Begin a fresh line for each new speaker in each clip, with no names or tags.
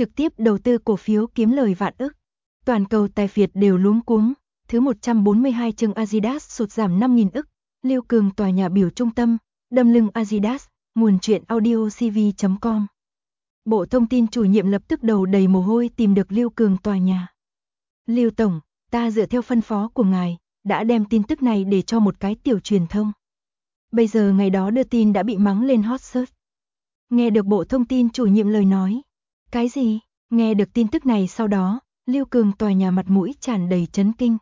trực tiếp đầu tư cổ phiếu kiếm lời vạn ức. Toàn cầu tài phiệt đều luống cuống, thứ 142 chương Adidas sụt giảm 5.000 ức, Lưu Cường tòa nhà biểu trung tâm, đâm lưng Adidas, nguồn truyện audio cv.com. Bộ Thông tin chủ nhiệm lập tức đầu đầy mồ hôi tìm được Lưu Cường tòa nhà. Lưu Tổng, ta dựa theo phân phó của ngài, đã đem tin tức này để cho một cái tiểu truyền thông. Bây giờ ngày đó đưa tin đã bị mắng lên hot search. Nghe được Bộ Thông tin chủ nhiệm lời nói. Cái gì? Nghe được tin tức này sau đó, Lưu Cường tòa nhà mặt mũi tràn đầy chấn kinh.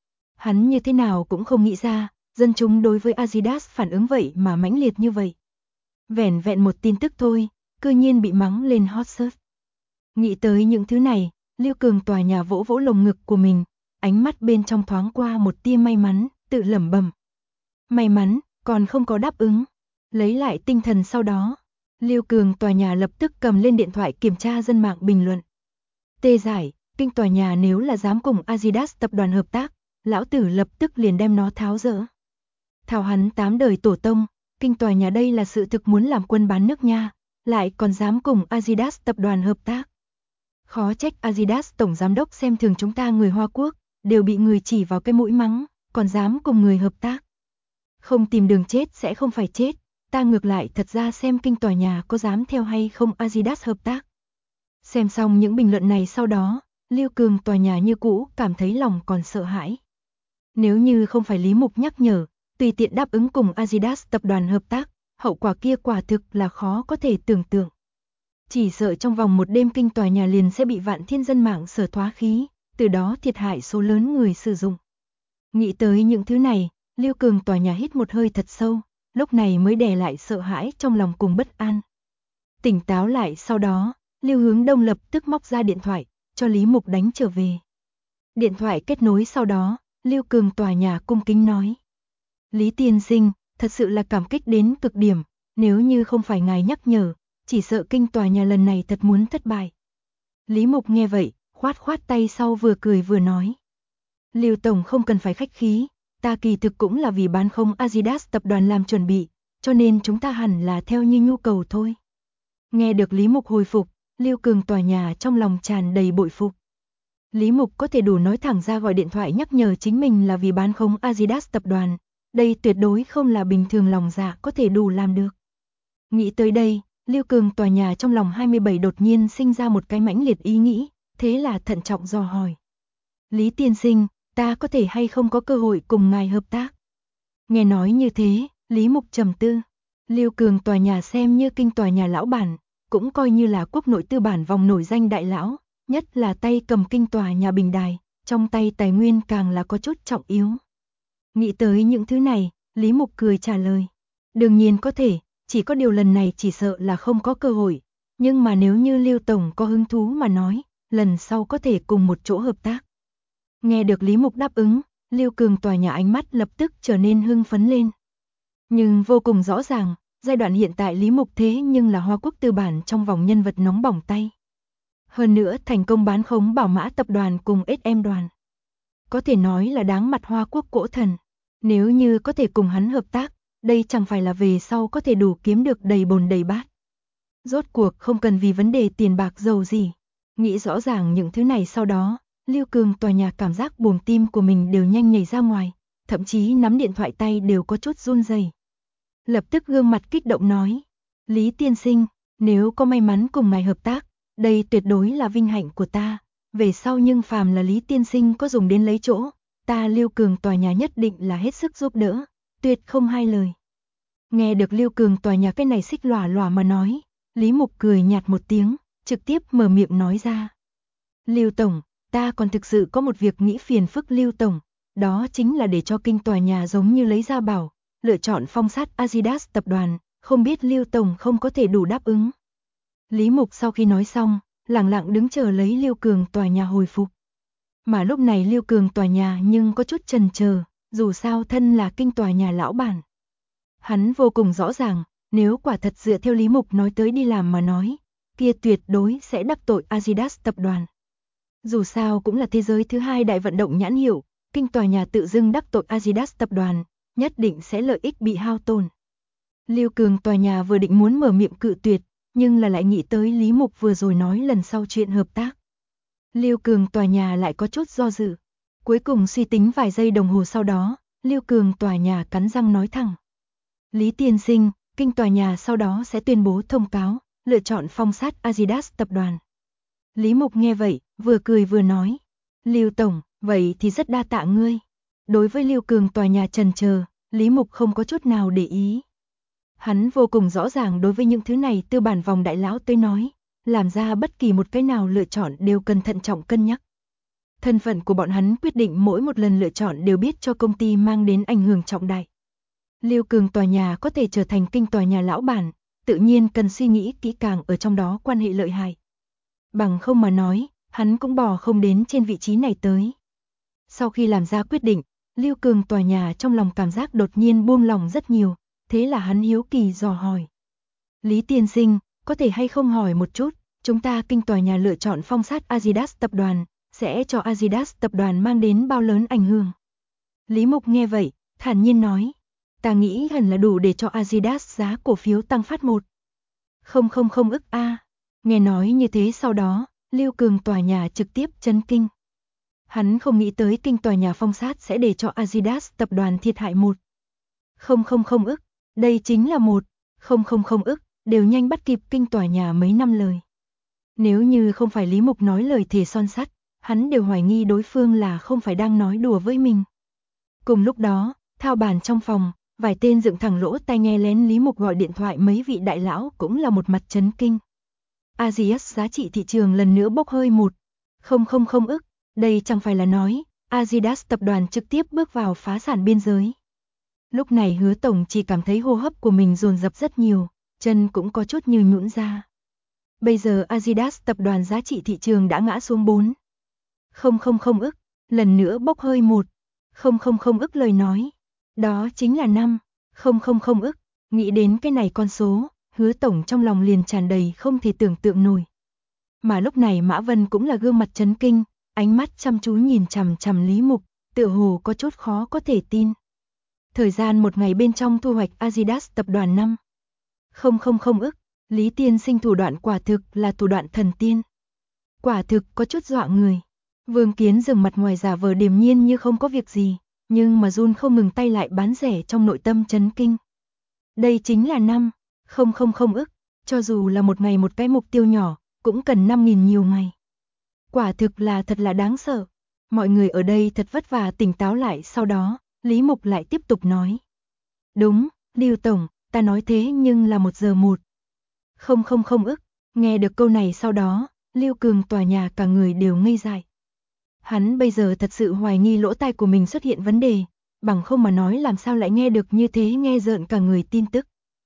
Hắn như thế nào cũng không nghĩ ra, dân chúng đối với Adidas phản ứng vậy mà mãnh liệt như vậy. Vẻn vẹn một tin tức thôi, cư nhiên bị mắng lên hot search. Nghĩ tới những thứ này, Lưu Cường tòa nhà vỗ vỗ lồng ngực của mình, ánh mắt bên trong thoáng qua một tia may mắn, tự lẩm bẩm. May mắn, còn không có đáp ứng. Lấy lại tinh thần sau đó, Lưu Cường tòa nhà lập tức cầm lên điện thoại kiểm tra dân mạng bình luận. Tê giải, kinh tòa nhà nếu là dám cùng Adidas tập đoàn hợp tác, lão tử lập tức liền đem nó tháo dỡ. Thảo hắn 8 đời tổ tông, kinh tòa nhà đây là sự thực muốn làm quân bán nước nha, lại còn dám cùng Adidas tập đoàn hợp tác. Khó trách Adidas tổng giám đốc xem thường chúng ta người Hoa Quốc, đều bị người chỉ vào cái mũi mắng, còn dám cùng người hợp tác. Không tìm đường chết sẽ không phải chết, ta ngược lại thật ra xem kinh tòa nhà có dám theo hay không Adidas hợp tác. Xem xong những bình luận này sau đó, Lưu Cường tòa nhà như cũ cảm thấy lòng còn sợ hãi. Nếu như không phải Lý Mục nhắc nhở, tùy tiện đáp ứng cùng Adidas tập đoàn hợp tác, hậu quả kia quả thực là khó có thể tưởng tượng. Chỉ sợ trong vòng một đêm kinh tòa nhà liền sẽ bị vạn thiên dân mạng sở thoá khí, từ đó thiệt hại số lớn người sử dụng. Nghĩ tới những thứ này, Lưu Cường tòa nhà hít một hơi thật sâu, lúc này mới đè lại sợ hãi trong lòng cùng bất an. Tỉnh táo lại sau đó, Lưu Hướng Đông lập tức móc ra điện thoại, cho Lý Mục đánh trở về. Điện thoại kết nối sau đó, Lưu Cường tòa nhà cung kính nói. Lý tiên sinh, thật sự là cảm kích đến cực điểm, nếu như không phải ngài nhắc nhở, chỉ sợ kinh tòa nhà lần này thật muốn thất bại. Lý Mục nghe vậy, khoát khoát tay sau vừa cười vừa nói. Lưu Tổng không cần phải khách khí, ta kỳ thực cũng là vì bán không Adidas tập đoàn làm chuẩn bị, cho nên chúng ta hẳn là theo như nhu cầu thôi. Nghe được Lý Mục hồi phục, Lưu Cường tòa nhà trong lòng tràn đầy bội phục. Lý Mục có thể đủ nói thẳng ra gọi điện thoại nhắc nhở chính mình là vì bán không Adidas tập đoàn, đây tuyệt đối không là bình thường lòng dạ có thể đủ làm được. Nghĩ tới đây, Lưu Cường tòa nhà trong lòng 27 đột nhiên sinh ra một cái mãnh liệt ý nghĩ, thế là thận trọng dò hỏi. Lý tiên sinh, ta có thể hay không có cơ hội cùng ngài hợp tác? Nghe nói như thế, Lý Mục trầm tư. Lưu Cường tòa nhà xem như kinh tòa nhà lão bản, cũng coi như là quốc nội tư bản vòng nổi danh đại lão, nhất là tay cầm kinh tòa nhà bình đài, trong tay tài nguyên càng là có chút trọng yếu. Nghĩ tới những thứ này, Lý Mục cười trả lời. Đương nhiên có thể, chỉ có điều lần này chỉ sợ là không có cơ hội, nhưng mà nếu như Lưu Tổng có hứng thú mà nói, lần sau có thể cùng một chỗ hợp tác. Nghe được Lý Mục đáp ứng, Lưu Cường tòa nhà ánh mắt lập tức trở nên hưng phấn lên. Nhưng vô cùng rõ ràng, giai đoạn hiện tại Lý Mục thế nhưng là Hoa Quốc tư bản trong vòng nhân vật nóng bỏng tay. Hơn nữa thành công bán khống Bảo Mã tập đoàn cùng SM đoàn. Có thể nói là đáng mặt Hoa Quốc cỗ thần. Nếu như có thể cùng hắn hợp tác, đây chẳng phải là về sau có thể đủ kiếm được đầy bồn đầy bát. Rốt cuộc không cần vì vấn đề tiền bạc giàu gì. Nghĩ rõ ràng những thứ này sau đó, Lưu Cường tòa nhà cảm giác buồng tim của mình đều nhanh nhảy ra ngoài, thậm chí nắm điện thoại tay đều có chút run rẩy. Lập tức gương mặt kích động nói, Lý tiên sinh, nếu có may mắn cùng ngài hợp tác, đây tuyệt đối là vinh hạnh của ta, về sau nhưng phàm là Lý tiên sinh có dùng đến lấy chỗ, ta Lưu Cường tòa nhà nhất định là hết sức giúp đỡ, tuyệt không hai lời. Nghe được Lưu Cường tòa nhà cái này xích lòa lòa mà nói, Lý Mục cười nhạt một tiếng, trực tiếp mở miệng nói ra. Lưu Tổng, ta còn thực sự có một việc nghĩ phiền phức Lưu Tổng, đó chính là để cho kinh tòa nhà giống như lấy ra bảo, lựa chọn phong sát Adidas tập đoàn, không biết Lưu Tổng không có thể đủ đáp ứng. Lý Mục sau khi nói xong, lặng lặng đứng chờ lấy Lưu Cường tòa nhà hồi phục. Mà lúc này Lưu Cường tòa nhà nhưng có chút chần chờ, dù sao thân là kinh tòa nhà lão bản. Hắn vô cùng rõ ràng, nếu quả thật dựa theo Lý Mục nói tới đi làm mà nói, kia tuyệt đối sẽ đắc tội Adidas tập đoàn. Dù sao cũng là thế giới thứ hai đại vận động nhãn hiệu, kinh tòa nhà tự dưng đắc tội Adidas tập đoàn, nhất định sẽ lợi ích bị hao tổn. Lưu Cường tòa nhà vừa định muốn mở miệng cự tuyệt, nhưng là lại nghĩ tới Lý Mục vừa rồi nói lần sau chuyện hợp tác. Lưu Cường tòa nhà lại có chút do dự. Cuối cùng suy tính vài giây đồng hồ sau đó, Lưu Cường tòa nhà cắn răng nói thẳng. Lý tiên sinh, kinh tòa nhà sau đó sẽ tuyên bố thông cáo, lựa chọn phong sát Adidas tập đoàn. Lý Mục nghe vậy, vừa cười vừa nói. Lưu tổng, vậy thì rất đa tạ ngươi. Đối với Lưu Cường tòa nhà chần chờ, Lý Mục không có chút nào để ý. Hắn vô cùng rõ ràng đối với những thứ này tư bản vòng đại lão tới nói, làm ra bất kỳ một cái nào lựa chọn đều cần thận trọng cân nhắc. Thân phận của bọn hắn quyết định mỗi một lần lựa chọn đều biết cho công ty mang đến ảnh hưởng trọng đại. Lưu Cường tòa nhà có thể trở thành kinh tòa nhà lão bản, tự nhiên cần suy nghĩ kỹ càng ở trong đó quan hệ lợi hại. Bằng không mà nói, hắn cũng bò không đến trên vị trí này tới. Sau khi làm ra quyết định, Lưu Cường tòa nhà trong lòng cảm giác đột nhiên buông lòng rất nhiều, thế là hắn hiếu kỳ dò hỏi. Lý tiên sinh, có thể hay không hỏi một chút, chúng ta kinh tòa nhà lựa chọn phong sát Adidas tập đoàn, sẽ cho Adidas tập đoàn mang đến bao lớn ảnh hưởng? Lý Mục nghe vậy, thản nhiên nói. Ta nghĩ hẳn là đủ để cho Adidas giá cổ phiếu tăng phát 1,000 ức a. Nghe nói như thế sau đó, Lưu Cường tòa nhà trực tiếp chấn kinh. Hắn không nghĩ tới kinh tòa nhà phong sát sẽ để cho Adidas tập đoàn thiệt hại 1,000 ức. Đây chính là 1,000 ức, đều nhanh bắt kịp kinh tòa nhà mấy năm lời. Nếu như không phải Lý Mục nói lời thề son sắt, hắn đều hoài nghi đối phương là không phải đang nói đùa với mình. Cùng lúc đó, thao bàn trong phòng, vài tên dựng thẳng lỗ tai nghe lén Lý Mục gọi điện thoại mấy vị đại lão cũng là một mặt chấn kinh. Adidas giá trị thị trường lần nữa bốc hơi 1,000 ức, đây chẳng phải là nói, Adidas tập đoàn trực tiếp bước vào phá sản biên giới. Lúc này Hứa tổng chỉ cảm thấy hô hấp của mình dồn dập rất nhiều, chân cũng có chút như nhũn ra. Bây giờ Adidas tập đoàn giá trị thị trường đã ngã xuống 4,000 ức, lần nữa bốc hơi 1,000 ức lời nói. Đó chính là 5,000 ức, nghĩ đến cái này con số, Hứa tổng trong lòng liền tràn đầy không thể tưởng tượng nổi. Mà lúc này Mã Vân cũng là gương mặt chấn kinh, ánh mắt chăm chú nhìn chằm chằm Lý Mục, tựa hồ có chút khó có thể tin. Thời gian một ngày bên trong thu hoạch Adidas tập đoàn 5,000 ức, Lý tiên sinh thủ đoạn quả thực là thủ đoạn thần tiên. Quả thực có chút dọa người. Vương Kiến dừng mặt ngoài giả vờ điềm nhiên như không có việc gì, nhưng mà run không ngừng tay lại bán rẻ trong nội tâm chấn kinh. Đây chính là 5,000 ức, cho dù là một ngày một cái mục tiêu nhỏ, cũng cần 5.000 nhiều ngày. Quả thực là thật là đáng sợ. Mọi người ở đây thật vất vả tỉnh táo lại, sau đó, Lý Mục lại tiếp tục nói. Đúng, Lưu tổng, ta nói thế nhưng là 1 giờ 1,000 ức. Nghe được câu này sau đó, Lưu Cường tòa nhà cả người đều ngây dại. Hắn bây giờ thật sự hoài nghi lỗ tai của mình xuất hiện vấn đề, bằng không mà nói làm sao lại nghe được như thế, nghe rợn cả người tin tức.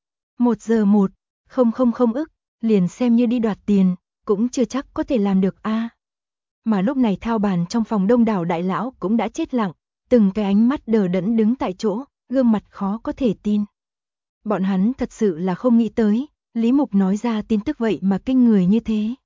1 giờ 1,000 ức, liền xem như đi đoạt tiền, cũng chưa chắc có thể làm được a. Mà lúc này thao bàn trong phòng đông đảo đại lão cũng đã chết lặng, từng cái ánh mắt đờ đẫn đứng tại chỗ, gương mặt khó có thể tin. Bọn hắn thật sự là không nghĩ tới, Lý Mục nói ra tin tức vậy mà kinh người như thế.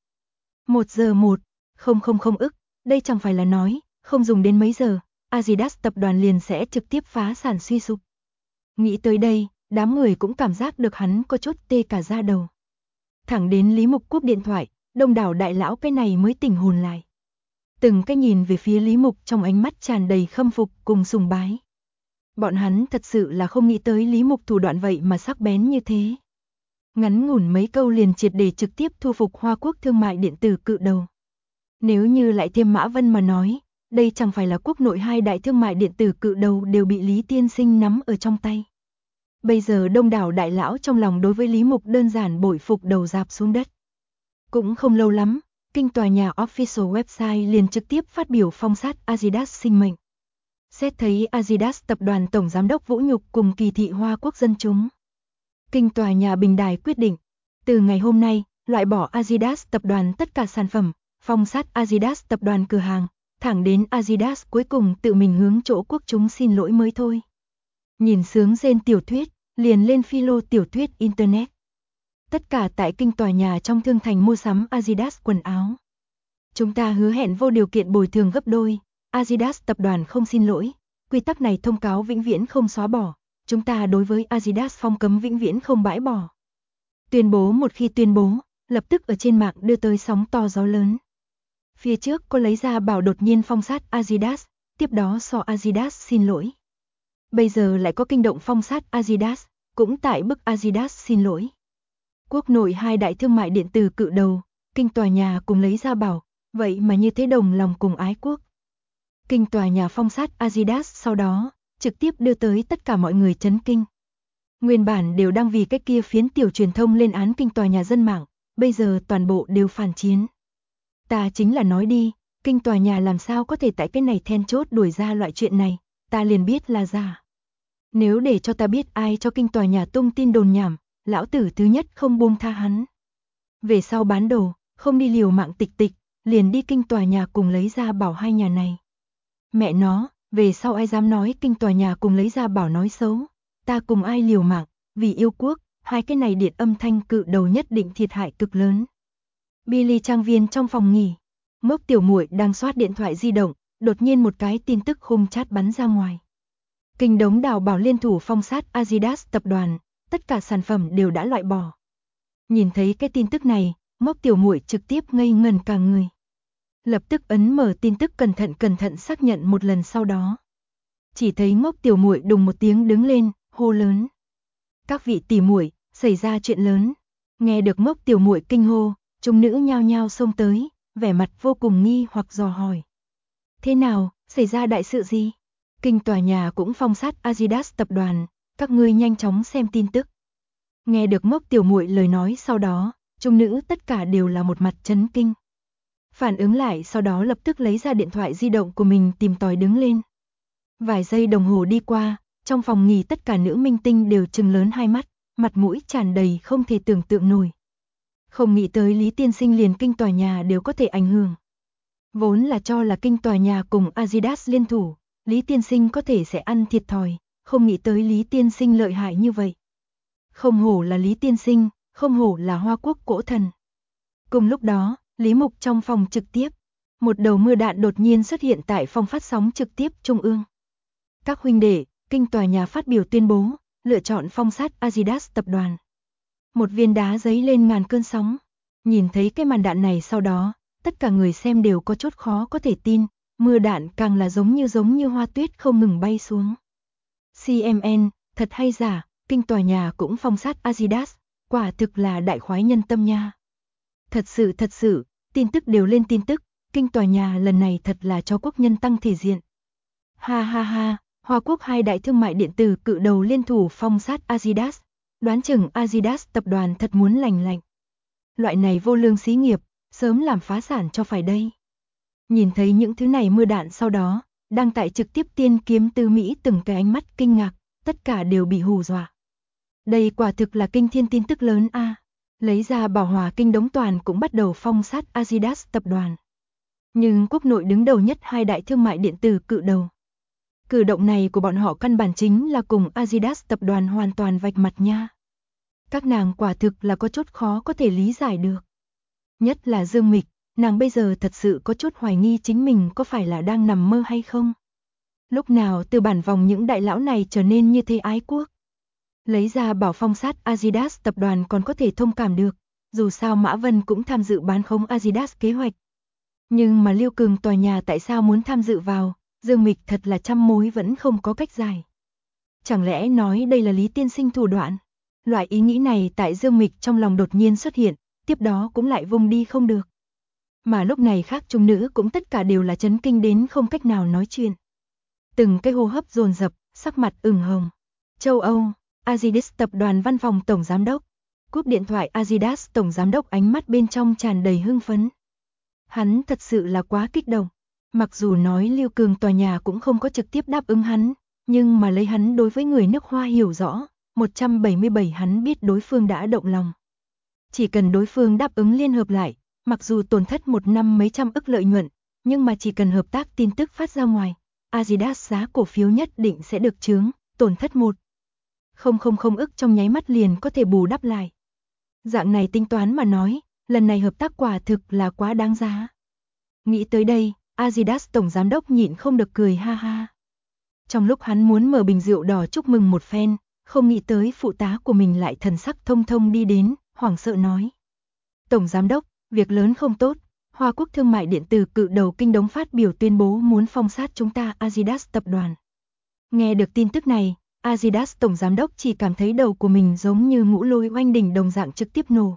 1 giờ 1,000 ức, đây chẳng phải là nói, không dùng đến mấy giờ, Adidas tập đoàn liền sẽ trực tiếp phá sản suy sụp. Nghĩ tới đây, đám người cũng cảm giác được hắn có chút tê cả da đầu. Thẳng đến Lý Mục cúp điện thoại, đông đảo đại lão cái này mới tỉnh hồn lại. Từng cái nhìn về phía Lý Mục trong ánh mắt tràn đầy khâm phục cùng sùng bái. Bọn hắn thật sự là không nghĩ tới Lý Mục thủ đoạn vậy mà sắc bén như thế. Ngắn ngủn mấy câu liền triệt để trực tiếp thu phục Hoa Quốc thương mại điện tử cự đầu. Nếu như lại thêm Mã Vân mà nói, đây chẳng phải là quốc nội 2 đại thương mại điện tử cự đầu đều bị Lý tiên sinh nắm ở trong tay. Bây giờ đông đảo đại lão trong lòng đối với Lý Mục đơn giản bội phục đầu rạp xuống đất. Cũng không lâu lắm, kinh tòa nhà official website liền trực tiếp phát biểu phong sát Adidas sinh mệnh. Xét thấy Adidas tập đoàn tổng giám đốc Vũ Nhục cùng kỳ thị Hoa Quốc dân chúng. Kinh tòa nhà bình đài quyết định, từ ngày hôm nay, loại bỏ Adidas tập đoàn tất cả sản phẩm, phong sát Adidas tập đoàn cửa hàng, thẳng đến Adidas cuối cùng tự mình hướng chỗ quốc chúng xin lỗi mới thôi. Nhìn sướng rên tiểu thuyết, liền lên philo tiểu thuyết Internet. Tất cả tại kinh tòa nhà trong thương thành mua sắm Adidas quần áo. Chúng ta hứa hẹn vô điều kiện bồi thường gấp đôi, Adidas tập đoàn không xin lỗi, quy tắc này thông cáo vĩnh viễn không xóa bỏ, chúng ta đối với Adidas phong cấm vĩnh viễn không bãi bỏ. Tuyên bố một khi tuyên bố, lập tức ở trên mạng đưa tới sóng to gió lớn. Phía trước cô lấy ra bảo đột nhiên phong sát Adidas, tiếp đó so Adidas xin lỗi. Bây giờ lại có kinh động phong sát Adidas, cũng tại bức Adidas xin lỗi. Quốc nội hai đại thương mại điện tử cự đầu, Kinh tòa nhà cùng lấy ra bảo, vậy mà như thế đồng lòng cùng ái quốc. Kinh tòa nhà phong sát Adidas sau đó, trực tiếp đưa tới tất cả mọi người chấn kinh. Nguyên bản đều đang vì cái kia phiến tiểu truyền thông lên án Kinh tòa nhà dân mạng, bây giờ toàn bộ đều phản chiến. Ta chính là nói đi, Kinh tòa nhà làm sao có thể tại cái này then chốt đuổi ra loại chuyện này, ta liền biết là giả. Nếu để cho ta biết ai cho Kinh tòa nhà tung tin đồn nhảm, lão tử thứ nhất không buông tha hắn. Về sau bán đồ, không đi liều mạng tịch, liền đi Kinh tòa nhà cùng lấy ra bảo hai nhà này. Mẹ nó, về sau ai dám nói Kinh tòa nhà cùng lấy ra bảo nói xấu, ta cùng ai liều mạng, vì yêu quốc, hai cái này điện âm thanh cự đầu nhất định thiệt hại cực lớn. Billy trang viên trong phòng nghỉ, Mốc tiểu muội đang soát điện thoại di động, đột nhiên một cái tin tức khung chat bắn ra ngoài. Kinh đống đào bảo liên thủ phong sát Adidas tập đoàn, tất cả sản phẩm đều đã loại bỏ. Nhìn thấy cái tin tức này, Mốc tiểu muội trực tiếp ngây ngẩn cả người. Lập tức ấn mở tin tức cẩn thận xác nhận một lần sau đó. Chỉ thấy Mốc tiểu muội đùng một tiếng đứng lên, hô lớn. Các vị tỷ muội, xảy ra chuyện lớn. Nghe được Mốc tiểu muội kinh hô, chúng nữ nhao nhao xông tới, vẻ mặt vô cùng nghi hoặc dò hỏi. Thế nào, xảy ra đại sự gì? Kinh tòa nhà cũng phong sát Adidas tập đoàn, các ngươi nhanh chóng xem tin tức. Nghe được Mốc tiểu muội lời nói sau đó, chúng nữ tất cả đều là một mặt chấn kinh. Phản ứng lại sau đó lập tức lấy ra điện thoại di động của mình tìm tòi đứng lên. Vài giây đồng hồ đi qua, trong phòng nghỉ tất cả nữ minh tinh đều trừng lớn hai mắt, mặt mũi tràn đầy không thể tưởng tượng nổi. Không nghĩ tới Lý tiên sinh liền Kinh tòa nhà đều có thể ảnh hưởng. Vốn là cho là Kinh tòa nhà cùng Adidas liên thủ, Lý tiên sinh có thể sẽ ăn thiệt thòi, không nghĩ tới Lý tiên sinh lợi hại như vậy. Không hổ là Lý tiên sinh, không hổ là Hoa Quốc cổ thần. Cùng lúc đó, Lý Mục trong phòng trực tiếp, một đầu mưa đạn đột nhiên xuất hiện tại phòng phát sóng trực tiếp trung ương. Các huynh đệ, Kinh tòa nhà phát biểu tuyên bố, lựa chọn phong sát Adidas tập đoàn. Một viên đá giấy lên ngàn cơn sóng. Nhìn thấy cái màn đạn này sau đó, tất cả người xem đều có chút khó có thể tin, mưa đạn càng là giống như hoa tuyết không ngừng bay xuống. CMN, thật hay giả, Kinh tòa nhà cũng phong sát Adidas, quả thực là đại khoái nhân tâm nha. Thật sự, tin tức đều lên tin tức, Kinh tòa nhà lần này thật là cho quốc nhân tăng thể diện. Ha ha ha, Hoa Quốc hai đại thương mại điện tử cự đầu liên thủ phong sát Adidas, đoán chừng Adidas tập đoàn thật muốn lành. Loại này vô lương xí nghiệp, sớm làm phá sản cho phải đây. Nhìn thấy những thứ này mưa đạn sau đó, đang tại trực tiếp Tiên Kiếm Tư Mỹ từng cái ánh mắt kinh ngạc, tất cả đều bị hù dọa. Đây quả thực là kinh thiên tin tức lớn a. Lấy ra bảo hòa Kinh đống toàn cũng bắt đầu phong sát Adidas tập đoàn. Nhưng quốc nội đứng đầu nhất hai đại thương mại điện tử cự đầu. Cử động này của bọn họ căn bản chính là cùng Adidas tập đoàn hoàn toàn vạch mặt nha. Các nàng quả thực là có chút khó có thể lý giải được. Nhất là Dương Mịch, nàng bây giờ thật sự có chút hoài nghi chính mình có phải là đang nằm mơ hay không. Lúc nào từ bản vòng những đại lão này trở nên như thế ái quốc. Lấy ra bảo phong sát Adidas tập đoàn còn có thể thông cảm được, dù sao Mã Vân cũng tham dự bán khống Adidas kế hoạch. Nhưng mà Liêu Cường tòa nhà tại sao muốn tham dự vào, Dương Mịch thật là trăm mối vẫn không có cách giải. Chẳng lẽ nói đây là Lý tiên sinh thủ đoạn? Loại ý nghĩ này tại Dương Mịch trong lòng đột nhiên xuất hiện, tiếp đó cũng lại vung đi không được. Mà lúc này khác trung nữ cũng tất cả đều là chấn kinh đến không cách nào nói chuyện. Từng cái hô hấp dồn dập, sắc mặt ửng hồng. Châu Âu, Adidas tập đoàn văn phòng tổng giám đốc. Cúp điện thoại Adidas tổng giám đốc ánh mắt bên trong tràn đầy hưng phấn. Hắn thật sự là quá kích động. Mặc dù nói Liêu Cường tòa nhà cũng không có trực tiếp đáp ứng hắn, nhưng mà lấy hắn đối với người nước Hoa hiểu rõ, 177 hắn biết đối phương đã động lòng. Chỉ cần đối phương đáp ứng liên hợp lại, mặc dù tổn thất một năm mấy trăm ức lợi nhuận, nhưng mà chỉ cần hợp tác tin tức phát ra ngoài, Adidas giá cổ phiếu nhất định sẽ được chướng, tổn thất 1,000 ức trong nháy mắt liền có thể bù đắp lại. Dạng này tính toán mà nói, lần này hợp tác quả thực là quá đáng giá. Nghĩ tới đây, Adidas tổng giám đốc nhịn không được cười ha ha. Trong lúc hắn muốn mở bình rượu đỏ chúc mừng một phen, không nghĩ tới phụ tá của mình lại thần sắc thông thông đi đến, hoảng sợ nói. Tổng Giám đốc, việc lớn không tốt, Hoa Quốc Thương mại Điện tử cự đầu Kinh Đống phát biểu tuyên bố muốn phong sát chúng ta Adidas tập đoàn. Nghe được tin tức này, Adidas Tổng Giám đốc chỉ cảm thấy đầu của mình giống như ngũ lôi oanh đỉnh đồng dạng trực tiếp nổ.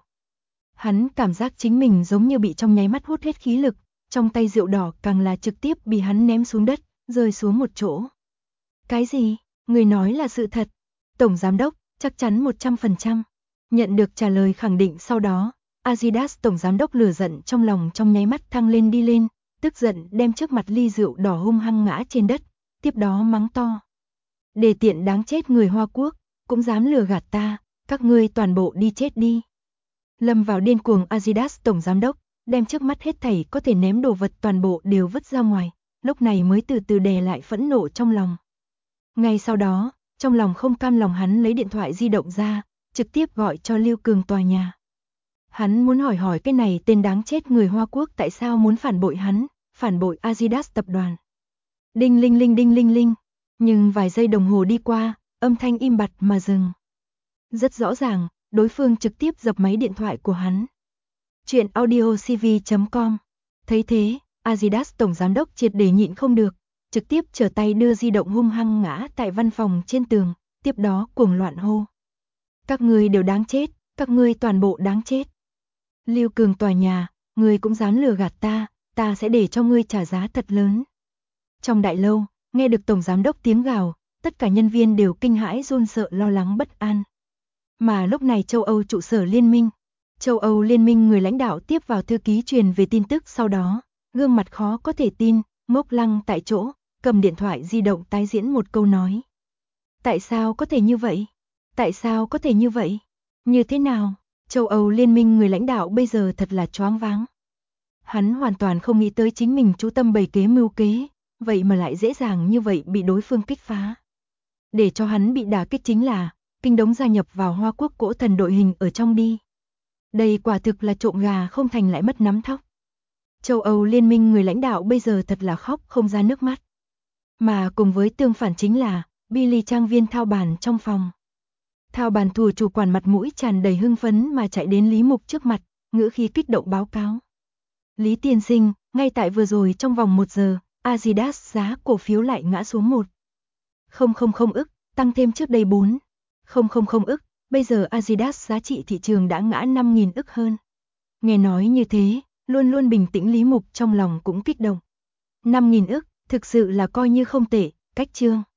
Hắn cảm giác chính mình giống như bị trong nháy mắt hút hết khí lực, trong tay rượu đỏ càng là trực tiếp bị hắn ném xuống đất, rơi xuống một chỗ. Cái gì? Người nói là sự thật. Tổng Giám đốc, chắc chắn 100%. Nhận được trả lời khẳng định sau đó, Adidas Tổng Giám đốc lửa giận trong lòng trong nháy mắt thăng lên đi lên, tức giận đem trước mặt ly rượu đỏ hung hăng ngã trên đất, tiếp đó mắng to. Đề tiện đáng chết người Hoa Quốc, cũng dám lừa gạt ta, các ngươi toàn bộ đi chết đi. Lâm vào điên cuồng Adidas Tổng Giám đốc, đem trước mắt hết thảy có thể ném đồ vật toàn bộ đều vứt ra ngoài, lúc này mới từ từ đè lại phẫn nộ trong lòng. Ngay sau đó, trong lòng không cam lòng hắn lấy điện thoại di động ra, trực tiếp gọi cho Lưu Cường tòa nhà. Hắn muốn hỏi cái này tên đáng chết người Hoa Quốc tại sao muốn phản bội hắn, phản bội Adidas tập đoàn. Đinh linh linh đinh linh linh, nhưng vài giây đồng hồ đi qua, âm thanh im bặt mà dừng. Rất rõ ràng, đối phương trực tiếp dập máy điện thoại của hắn. Chuyện audiocv.com. Thấy thế, Adidas Tổng Giám đốc triệt để nhịn không được, trực tiếp trở tay đưa di động hung hăng ngã tại văn phòng trên tường, tiếp đó cuồng loạn hô. Các ngươi đều đáng chết, các ngươi toàn bộ đáng chết. Lưu Cường tòa nhà, ngươi cũng dám lừa gạt ta sẽ để cho ngươi trả giá thật lớn. Trong đại lâu, nghe được Tổng Giám đốc tiếng gào, tất cả nhân viên đều kinh hãi run sợ lo lắng bất an. Mà lúc này châu Âu trụ sở liên minh, châu Âu liên minh người lãnh đạo tiếp vào thư ký truyền về tin tức sau đó, gương mặt khó có thể tin, ngốc lăng tại chỗ, cầm điện thoại di động tái diễn một câu nói. Tại sao có thể như vậy? Tại sao có thể như vậy? Như thế nào? Châu Âu liên minh người lãnh đạo bây giờ thật là choáng váng. Hắn hoàn toàn không nghĩ tới chính mình chú tâm bày kế mưu kế, vậy mà lại dễ dàng như vậy bị đối phương kích phá. Để cho hắn bị đả kích chính là, Kinh Đống gia nhập vào Hoa Quốc cỗ thần đội hình ở trong đi. Đây quả thực là trộm gà không thành lại mất nắm thóc. Châu Âu liên minh người lãnh đạo bây giờ thật là khóc không ra nước mắt. Mà cùng với tương phản chính là, Billy trang viên thao bàn trong phòng. Thao bàn thủ chủ quản mặt mũi tràn đầy hưng phấn mà chạy đến Lý Mục trước mặt, ngữ khí kích động báo cáo. Lý tiên sinh, ngay tại vừa rồi trong vòng 1 giờ, Adidas giá cổ phiếu lại ngã xuống 1,000 ức, tăng thêm trước đây 4,000 ức, bây giờ Adidas giá trị thị trường đã ngã 5.000 ức hơn. Nghe nói như thế, luôn luôn bình tĩnh Lý Mục trong lòng cũng kích động. 5.000 ức, thực sự là coi như không tệ, cách chương.